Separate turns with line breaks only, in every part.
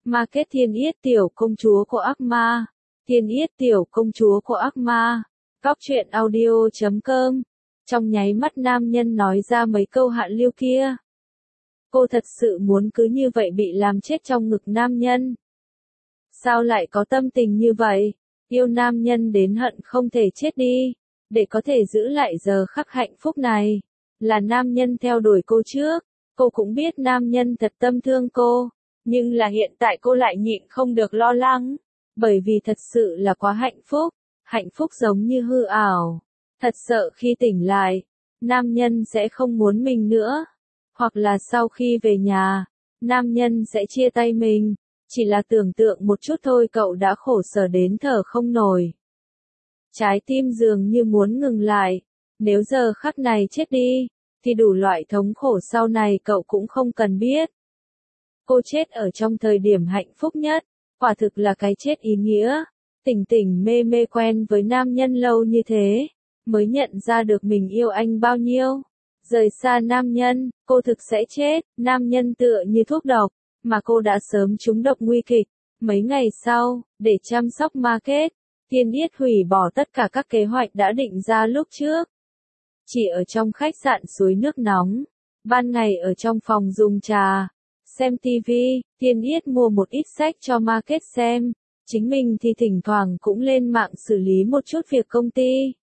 Market Thiên Yết tiểu công chúa của ác ma. Thiên Yết tiểu công chúa của ác ma. Góc truyện audio.com. Trong nháy mắt nam nhân nói ra mấy câu hạ lưu kia. Cô thật sự muốn cứ như vậy bị làm chết trong ngực nam nhân. Sao lại có tâm tình như vậy? Yêu nam nhân đến hận không thể chết đi, để có thể giữ lại giờ khắc hạnh phúc này. Là nam nhân theo đuổi cô trước, cô cũng biết nam nhân thật tâm thương cô, nhưng là hiện tại cô lại nhịn không được lo lắng, bởi vì thật sự là quá hạnh phúc giống như hư ảo. Thật sợ khi tỉnh lại, nam nhân sẽ không muốn mình nữa, hoặc là sau khi về nhà, nam nhân sẽ chia tay mình. Chỉ là tưởng tượng một chút thôi cậu đã khổ sở đến thở không nổi. Trái tim dường như muốn ngừng lại, nếu giờ khắc này chết đi, thì đủ loại thống khổ sau này cậu cũng không cần biết. Cô chết ở trong thời điểm hạnh phúc nhất, quả thực là cái chết ý nghĩa. Tỉnh tỉnh mê mê quen với nam nhân lâu như thế, mới nhận ra được mình yêu anh bao nhiêu. Rời xa nam nhân, cô thực sẽ chết, nam nhân tựa như thuốc độc, mà cô đã sớm trúng độc nguy kịch. Mấy ngày sau, để chăm sóc Market, Thiên Yết hủy bỏ tất cả các kế hoạch đã định ra lúc trước. Chỉ ở trong khách sạn suối nước nóng, ban ngày ở trong phòng dùng trà, xem TV, Thiên Yết mua một ít sách cho Market xem, chính mình thì thỉnh thoảng cũng lên mạng xử lý một chút việc công ty.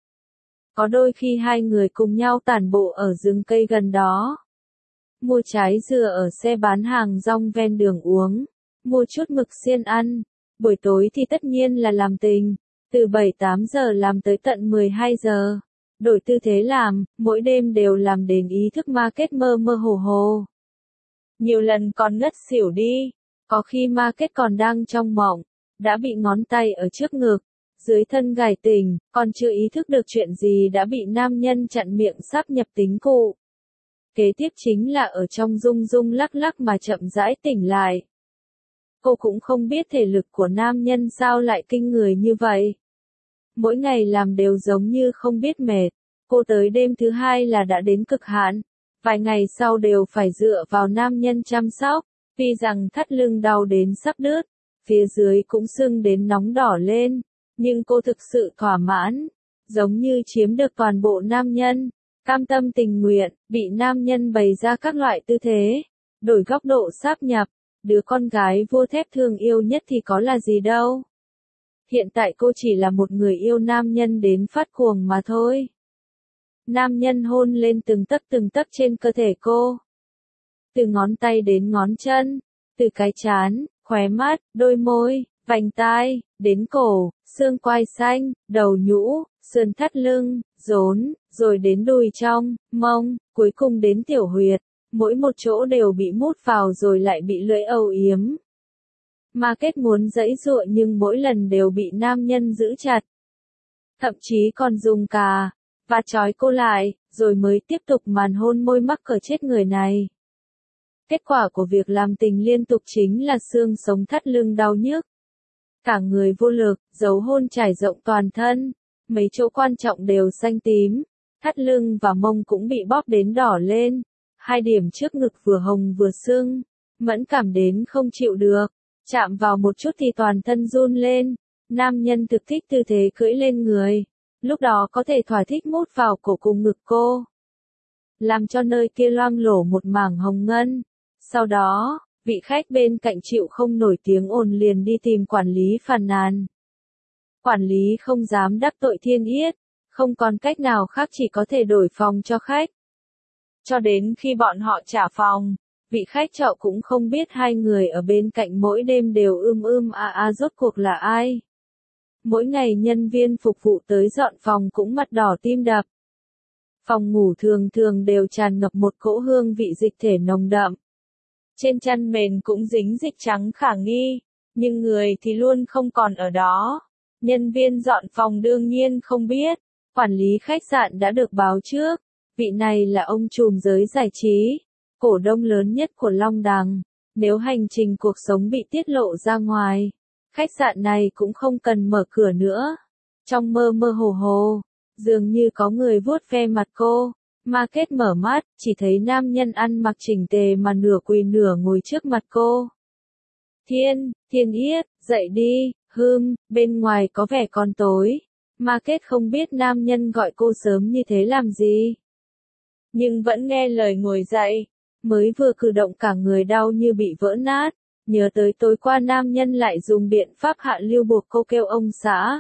Có đôi khi hai người cùng nhau tản bộ ở rừng cây gần đó. Mua trái dừa ở xe bán hàng rong ven đường uống, mua chút mực xiên ăn, buổi tối thì tất nhiên là làm tình, từ 7-8 giờ làm tới tận 12 giờ. Đổi tư thế làm, mỗi đêm đều làm đến ý thức Market mơ mơ hồ hồ. Nhiều lần còn ngất xỉu đi, có khi Market còn đang trong mộng, đã bị ngón tay ở trước ngực, dưới thân gài tình, còn chưa ý thức được chuyện gì đã bị nam nhân chặn miệng sáp nhập tính cụ. Kế tiếp chính là ở trong rung rung lắc lắc mà chậm rãi tỉnh lại. Cô cũng không biết thể lực của nam nhân sao lại kinh người như vậy. Mỗi ngày làm đều giống như không biết mệt. Cô tới đêm thứ hai là đã đến cực hạn. Vài ngày sau đều phải dựa vào nam nhân chăm sóc. Vì rằng thắt lưng đau đến sắp đứt. Phía dưới cũng sưng đến nóng đỏ lên. Nhưng cô thực sự thỏa mãn. Giống như chiếm được toàn bộ nam nhân. Cam tâm tình nguyện, bị nam nhân bày ra các loại tư thế. Đổi góc độ sáp nhập. Đứa con gái vô thép thương yêu nhất thì có là gì đâu. Hiện tại cô chỉ là một người yêu nam nhân đến phát cuồng mà thôi. Nam nhân hôn lên từng tấc trên cơ thể cô. Từ ngón tay đến ngón chân, từ cái trán, khóe mắt, đôi môi, vành tai, đến cổ, xương quai xanh, đầu nhũ, sườn thắt lưng, rốn, rồi đến đùi trong, mông, cuối cùng đến tiểu huyệt. Mỗi một chỗ đều bị mút vào rồi lại bị lưỡi âu yếm. Market muốn giãy giụa nhưng mỗi lần đều bị nam nhân giữ chặt. Thậm chí còn dùng cà và trói cô lại, rồi mới tiếp tục màn hôn môi mắc cỡ chết người này. Kết quả của việc làm tình liên tục chính là xương sống thắt lưng đau nhức. Cả người vô lực, dấu hôn trải rộng toàn thân, mấy chỗ quan trọng đều xanh tím, thắt lưng và mông cũng bị bóp đến đỏ lên. Hai điểm trước ngực vừa hồng vừa sưng, mẫn cảm đến không chịu được, chạm vào một chút thì toàn thân run lên. Nam nhân thực thích tư thế cưỡi lên người, lúc đó có thể thỏa thích mút vào cổ cùng ngực cô, làm cho nơi kia loang lổ một mảng hồng ngân. Sau đó, vị khách bên cạnh chịu không nổi tiếng ồn liền đi tìm quản lý phàn nàn. Quản lý không dám đắc tội Thiên Yết, không còn cách nào khác chỉ có thể đổi phòng cho khách. Cho đến khi bọn họ trả phòng, vị khách trọ cũng không biết hai người ở bên cạnh mỗi đêm đều rốt cuộc là ai. Mỗi ngày nhân viên phục vụ tới dọn phòng cũng mặt đỏ tim đập. Phòng ngủ thường thường đều tràn ngập một cỗ hương vị dịch thể nồng đậm. Trên chăn mền cũng dính dịch trắng khả nghi, nhưng người thì luôn không còn ở đó. Nhân viên dọn phòng đương nhiên không biết, quản lý khách sạn đã được báo trước. Vị này là ông trùm giới giải trí, cổ đông lớn nhất của Long Đằng. Nếu hành trình cuộc sống bị tiết lộ ra ngoài, khách sạn này cũng không cần mở cửa nữa. Trong mơ mơ hồ hồ, dường như có người vuốt ve mặt cô. Market mở mắt, chỉ thấy nam nhân ăn mặc chỉnh tề mà nửa quỳ nửa ngồi trước mặt cô. Thiên Yết, dậy đi, bên ngoài có vẻ còn tối. Market không biết nam nhân gọi cô sớm như thế làm gì. Nhưng vẫn nghe lời ngồi dậy. Mới vừa cử động cả người đau như bị vỡ nát. Nhớ tới tối qua nam nhân lại dùng biện pháp hạ lưu buộc cô kêu ông xã.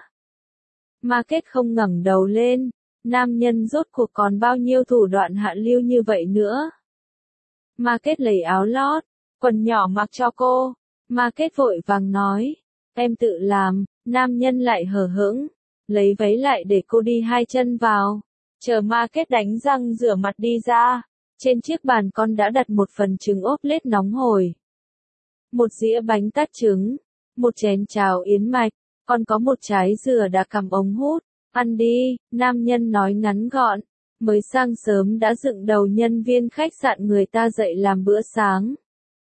Market không ngẩng đầu lên. Nam nhân rốt cuộc còn bao nhiêu thủ đoạn hạ lưu như vậy nữa. Market lấy áo lót, quần nhỏ mặc cho cô. Market vội vàng nói. Em tự làm. Nam nhân lại hờ hững. Lấy váy lại để cô đi hai chân vào. Chờ Market đánh răng rửa mặt đi ra. Trên chiếc bàn con đã đặt một phần trứng ốp lết nóng hổi. Một dĩa bánh tart trứng. Một chén cháo yến mạch. Còn có một trái dừa đã cắm ống hút. Ăn đi, nam nhân nói ngắn gọn. Mới sáng sớm đã dựng đầu nhân viên khách sạn người ta dậy làm bữa sáng.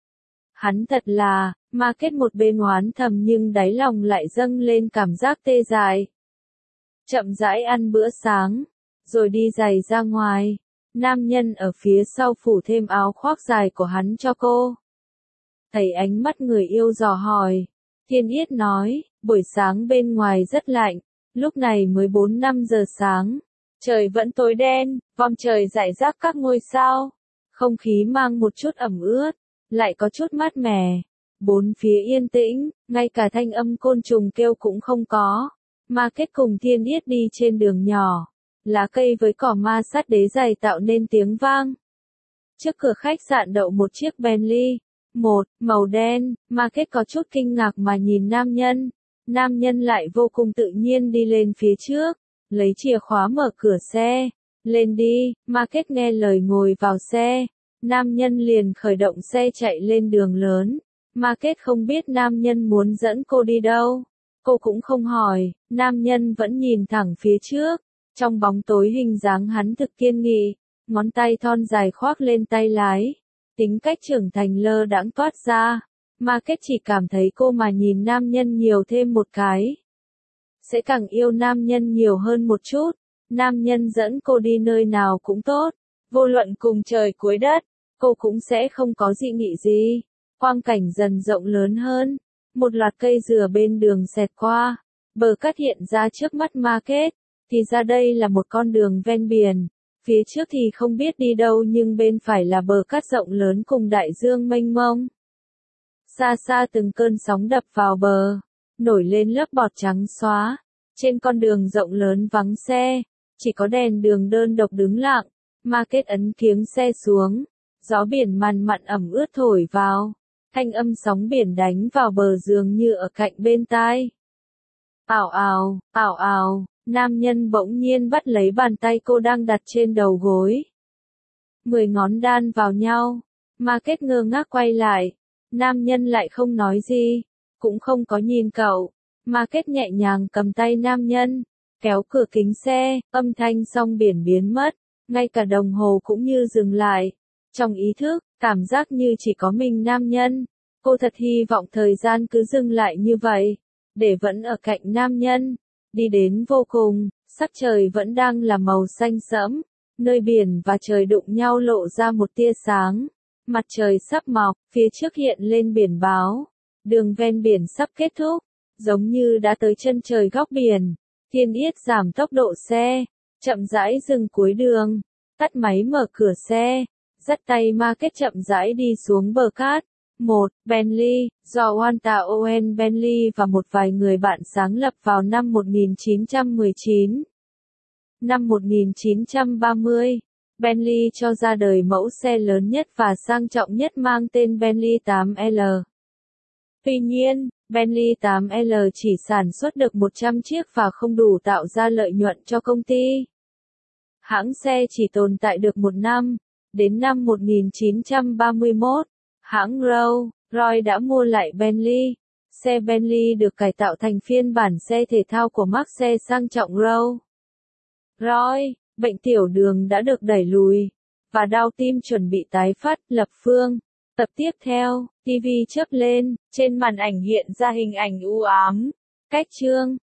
Hắn thật là, Market một bên oán thầm nhưng đáy lòng lại dâng lên cảm giác tê dại. Chậm rãi ăn bữa sáng, rồi đi giày ra ngoài. Nam nhân ở phía sau phủ thêm áo khoác dài của hắn cho cô. Thấy ánh mắt người yêu dò hỏi. Thiên Yết nói, buổi sáng bên ngoài rất lạnh. Lúc này mới 4-5 giờ sáng. Trời vẫn tối đen, vòm trời rải rác các ngôi sao. Không khí mang một chút ẩm ướt, lại có chút mát mẻ. Bốn phía yên tĩnh, ngay cả thanh âm côn trùng kêu cũng không có. Market cùng Thiên Yết đi trên đường nhỏ. Lá cây với cỏ ma sát đế dày tạo nên tiếng vang. Trước cửa khách sạn đậu một chiếc Bentley. Màu đen. Market có chút kinh ngạc mà nhìn nam nhân. Nam nhân lại vô cùng tự nhiên đi lên phía trước. Lấy chìa khóa mở cửa xe. Lên đi, Market nghe lời ngồi vào xe. Nam nhân liền khởi động xe chạy lên đường lớn. Market không biết nam nhân muốn dẫn cô đi đâu. Cô cũng không hỏi, nam nhân vẫn nhìn thẳng phía trước. Trong bóng tối hình dáng hắn thực kiên nghị, ngón tay thon dài khoác lên tay lái. Tính cách trưởng thành lơ đãng toát ra. Market chỉ cảm thấy cô mà nhìn nam nhân nhiều thêm một cái. Sẽ càng yêu nam nhân nhiều hơn một chút. Nam nhân dẫn cô đi nơi nào cũng tốt. Vô luận cùng trời cuối đất, cô cũng sẽ không có dị nghị gì. Quang cảnh dần rộng lớn hơn. Một loạt cây dừa bên đường xẹt qua. Bờ cát hiện ra trước mắt Market. Thì ra đây là một con đường ven biển. Phía trước thì không biết đi đâu nhưng bên phải là bờ cát rộng lớn cùng đại dương mênh mông. Xa xa từng cơn sóng đập vào bờ. Nổi lên lớp bọt trắng xóa. Trên con đường rộng lớn vắng xe. Chỉ có đèn đường đơn độc đứng lặng. Market ấn kiếng xe xuống. Gió biển màn mặn ẩm ướt thổi vào. Thanh âm sóng biển đánh vào bờ dường như ở cạnh bên tai. Ảo ảo, nam nhân bỗng nhiên bắt lấy bàn tay cô đang đặt trên đầu gối. 10 ngón đan vào nhau. Market ngơ ngác quay lại. Nam nhân lại không nói gì. Cũng không có nhìn cậu. Market nhẹ nhàng cầm tay nam nhân. Kéo cửa kính xe, âm thanh sóng biển biến mất. Ngay cả đồng hồ cũng như dừng lại. Trong ý thức, cảm giác như chỉ có mình nam nhân. Cô thật hy vọng thời gian cứ dừng lại như vậy. Để vẫn ở cạnh nam nhân. Đi đến vô cùng, sắc trời vẫn đang là màu xanh sẫm. Nơi biển và trời đụng nhau lộ ra một tia sáng. Mặt trời sắp mọc, phía trước hiện lên biển báo. Đường ven biển sắp kết thúc. Giống như đã tới chân trời góc biển. Thiên Yết giảm tốc độ xe. Chậm rãi dừng cuối đường. Tắt máy mở cửa xe. Dắt tay Market chậm rãi đi xuống bờ cát. Bentley, do Walter Owen Bentley và một vài người bạn sáng lập vào năm 1919. Năm 1930, Bentley cho ra đời mẫu xe lớn nhất và sang trọng nhất mang tên Bentley 8L. Tuy nhiên, Bentley 8L chỉ sản xuất được 100 chiếc và không đủ tạo ra lợi nhuận cho công ty. Hãng xe chỉ tồn tại được một năm. Đến năm 1931, hãng Rolls-Royce đã mua lại Bentley. Xe Bentley được cải tạo thành phiên bản xe thể thao của mác xe sang trọng Rolls-Royce. Bệnh tiểu đường đã được đẩy lùi. Và đau tim chuẩn bị tái phát. Lập phương. Tập tiếp theo, TV chớp lên, trên màn ảnh hiện ra hình ảnh u ám. Cách chương.